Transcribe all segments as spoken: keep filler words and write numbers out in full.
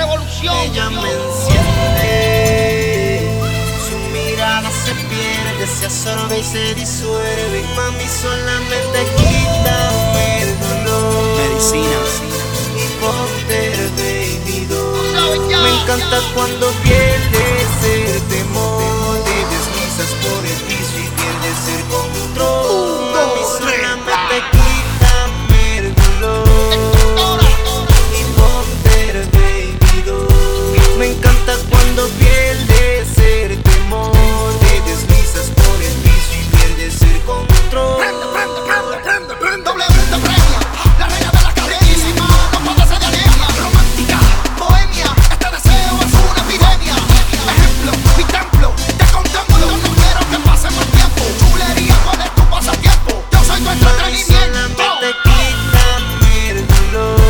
revolución. Ella me enciende, su mirada se pierde, se absorbe y se disuelve. Mami, solamente quítame el dolor. Medicina. Y ponte el baby doll. Me encanta cuando pierdes el temor, te deslizas por el piso y pierdes el control. Mami, solamente quítame el dolor y ponte el baby doll. Me encanta cuando pierdes el temor, te deslizas por el piso y pierdes el control. Prende, prende, prende, prende, prende. W te premia, la reina de la carísima, no padece de anemia. Romántica, bohemia, este deseo es una epidemia. Ejemplo, mi templo, te contemplo. No quiero que pase más tiempo. Chulería, ¿cuál es tu pasatiempo? Yo soy tu Mami, entretenimiento. solamente quítame el dolor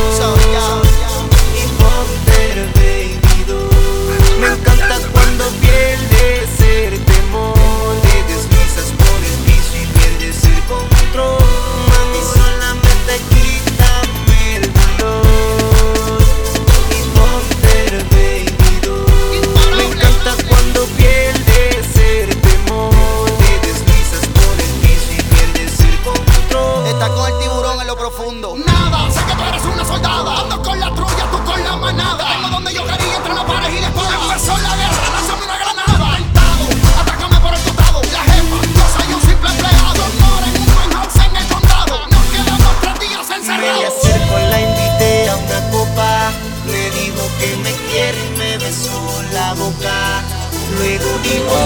y ponte el baby doll. Me encanta cuando pierdes el temor, te deslizas por el piso y pierdes el control. Mami, solamente quítame el dolor y ponte el baby doll. Me encanta cuando pierdes el temor, te deslizas por el piso y pierdes el control. Está con el tiburón en lo profundo. Nada, sé que tú eres una soldada. Ando con la trulla, tú con la manada. Tengo donde yo quería entre la pared y la espada. Empezó la guerra, lánzame una granada. Tentado, atácame por el costado. La jefa, yo soy un simple empleado. Mora en un penthouse en el condado. Nos quedamos tres días Me encerrados. acerco, la invité a una copa. Me dijo que me quiere y me besó la boca. Luego dijo,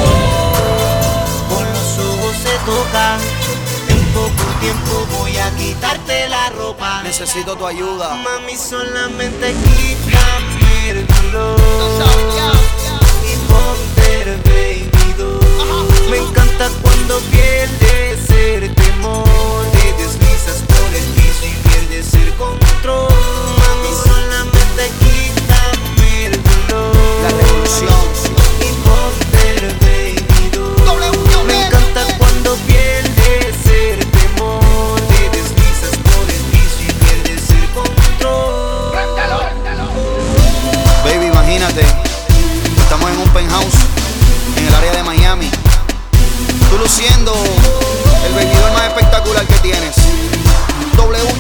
con los ojos se tocan. En poco tiempo voy a quitarte la ropa. Necesito tu ayuda. Mami, solamente quítame el dolor y ponte el baby doll. Me encanta cuando pierdes el temor, te deslizas por el piso y pierdes el control. Mami, solamente quítame el dolor. La revolución. Y ponte el baby doll. Me encanta cuando pierdes el temor, te deslizas por el piso y pierdes el control. Baby, imagínate, estamos en un penthouse en el área de Miami. Tú luciendo el vestidor más espectacular que tienes. W